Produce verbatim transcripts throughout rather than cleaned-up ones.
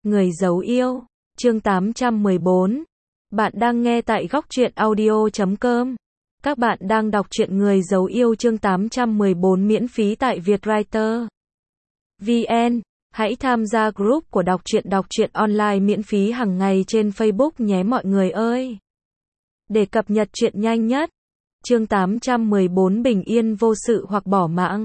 Người giấu yêu, chương tám trăm mười bốn. Bạn đang nghe tại góc truyện audio chấm com. Các bạn đang đọc truyện Người giấu yêu chương tám trăm mười bốn miễn phí tại Vietwriter chấm vn. Hãy tham gia group của đọc truyện đọc truyện online miễn phí hàng ngày trên Facebook nhé mọi người ơi. Để cập nhật truyện nhanh nhất. Chương tám trăm mười bốn bình yên vô sự hoặc bỏ mạng.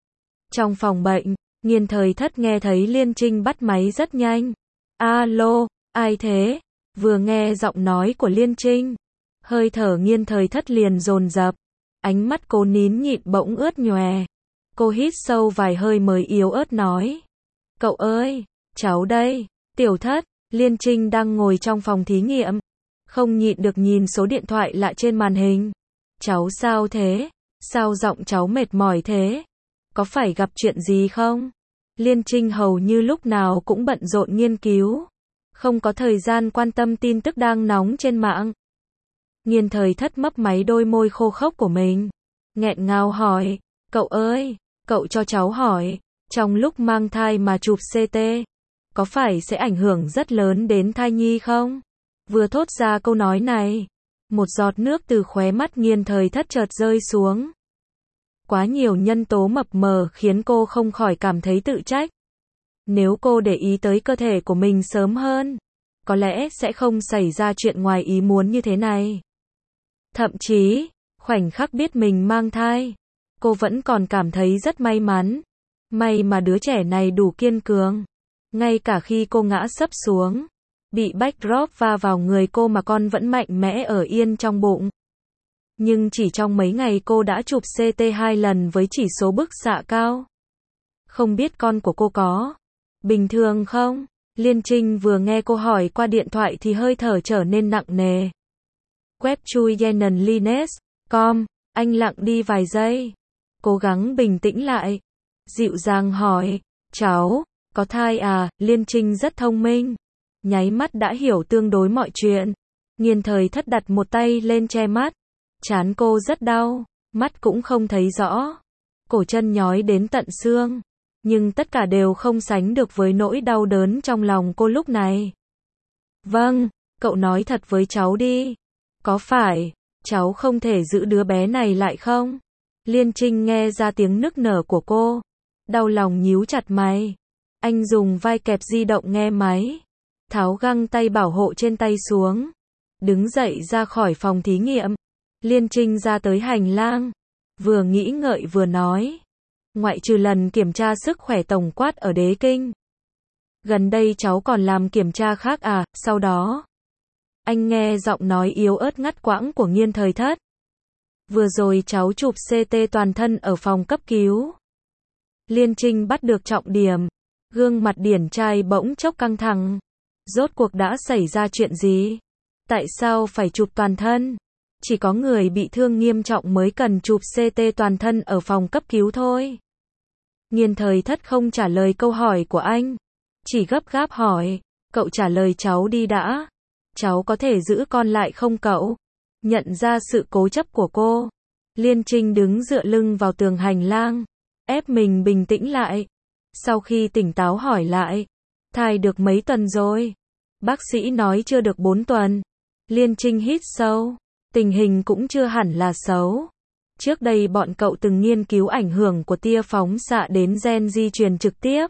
Trong phòng bệnh, Nghiên Thời Thất nghe thấy Liên Trinh bắt máy rất nhanh. Alo, ai thế? Vừa nghe giọng nói của Liên Trinh, hơi thở Nghiên Thời Thất liền dồn dập, ánh mắt cô nín nhịn bỗng ướt nhòe. Cô hít sâu vài hơi mới yếu ớt nói: "Cậu ơi, cháu đây." "Tiểu Thất." Liên Trinh đang ngồi trong phòng thí nghiệm, không nhịn được nhìn số điện thoại lạ trên màn hình. "Cháu sao thế? Sao giọng cháu mệt mỏi thế? Có phải gặp chuyện gì không?" Liên Trinh hầu như lúc nào cũng bận rộn nghiên cứu, không có thời gian quan tâm tin tức đang nóng trên mạng. Nghiên Thời Thất mấp máy đôi môi khô khốc của mình, nghẹn ngào hỏi: "Cậu ơi, cậu cho cháu hỏi, trong lúc mang thai mà chụp xê tê, có phải sẽ ảnh hưởng rất lớn đến thai nhi không?" Vừa thốt ra câu nói này, một giọt nước từ khóe mắt Nghiên Thời Thất chợt rơi xuống. Quá nhiều nhân tố mập mờ khiến cô không khỏi cảm thấy tự trách. Nếu cô để ý tới cơ thể của mình sớm hơn, có lẽ sẽ không xảy ra chuyện ngoài ý muốn như thế này. Thậm chí, khoảnh khắc biết mình mang thai, cô vẫn còn cảm thấy rất may mắn. May mà đứa trẻ này đủ kiên cường. Ngay cả khi cô ngã sấp xuống, bị backdrop va vào người cô mà con vẫn mạnh mẽ ở yên trong bụng. Nhưng chỉ trong mấy ngày cô đã chụp xê tê hai lần với chỉ số bức xạ cao. Không biết con của cô có bình thường không? Liên Trinh vừa nghe cô hỏi qua điện thoại thì hơi thở trở nên nặng nề. Web chui Yenan Lines chấm com, anh lặng đi vài giây, cố gắng bình tĩnh lại, dịu dàng hỏi: "Cháu, có thai à?" Liên Trinh rất thông minh, nháy mắt đã hiểu tương đối mọi chuyện. Nghiên Thời Thất đặt một tay lên che mắt. Trán cô rất đau, mắt cũng không thấy rõ, cổ chân nhói đến tận xương, nhưng tất cả đều không sánh được với nỗi đau đớn trong lòng cô lúc này. "Vâng, cậu nói thật với cháu đi, có phải cháu không thể giữ đứa bé này lại không?" Liên Trinh nghe ra tiếng nức nở của cô, đau lòng nhíu chặt mày. Anh dùng vai kẹp di động nghe máy, tháo găng tay bảo hộ trên tay xuống, đứng dậy ra khỏi phòng thí nghiệm. Liên Trinh ra tới hành lang, vừa nghĩ ngợi vừa nói: "Ngoại trừ lần kiểm tra sức khỏe tổng quát ở Đế Kinh, gần đây cháu còn làm kiểm tra khác à?" Sau đó, anh nghe giọng nói yếu ớt ngắt quãng của Nghiên Thời Thất: "Vừa rồi cháu chụp xê tê toàn thân ở phòng cấp cứu." Liên Trinh bắt được trọng điểm, gương mặt điển trai bỗng chốc căng thẳng. Rốt cuộc đã xảy ra chuyện gì? Tại sao phải chụp toàn thân? Chỉ có người bị thương nghiêm trọng mới cần chụp xê tê toàn thân ở phòng cấp cứu thôi. Nghiên Thời Thất không trả lời câu hỏi của anh, chỉ gấp gáp hỏi: "Cậu trả lời cháu đi đã. Cháu có thể giữ con lại không cậu?" Nhận ra sự cố chấp của cô, Liên Trinh đứng dựa lưng vào tường hành lang, ép mình bình tĩnh lại. Sau khi tỉnh táo hỏi lại: "Thai được mấy tuần rồi?" "Bác sĩ nói chưa được bốn tuần." Liên Trinh hít sâu. Tình hình cũng chưa hẳn là xấu. Trước đây bọn cậu từng nghiên cứu ảnh hưởng của tia phóng xạ đến gen di truyền trực tiếp.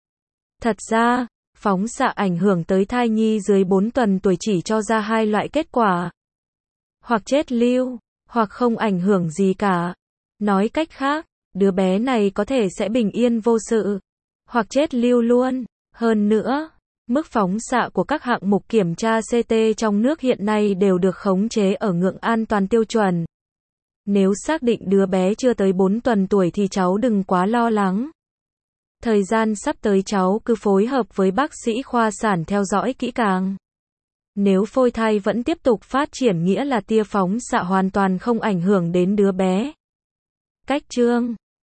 Thật ra, phóng xạ ảnh hưởng tới thai nhi dưới bốn tuần tuổi chỉ cho ra hai loại kết quả: hoặc chết lưu, hoặc không ảnh hưởng gì cả. Nói cách khác, đứa bé này có thể sẽ bình yên vô sự, hoặc chết lưu luôn. Hơn nữa, mức phóng xạ của các hạng mục kiểm tra xê tê trong nước hiện nay đều được khống chế ở ngưỡng an toàn tiêu chuẩn. Nếu xác định đứa bé chưa tới bốn tuần tuổi thì cháu đừng quá lo lắng. Thời gian sắp tới cháu cứ phối hợp với bác sĩ khoa sản theo dõi kỹ càng. Nếu phôi thai vẫn tiếp tục phát triển nghĩa là tia phóng xạ hoàn toàn không ảnh hưởng đến đứa bé. Cách chương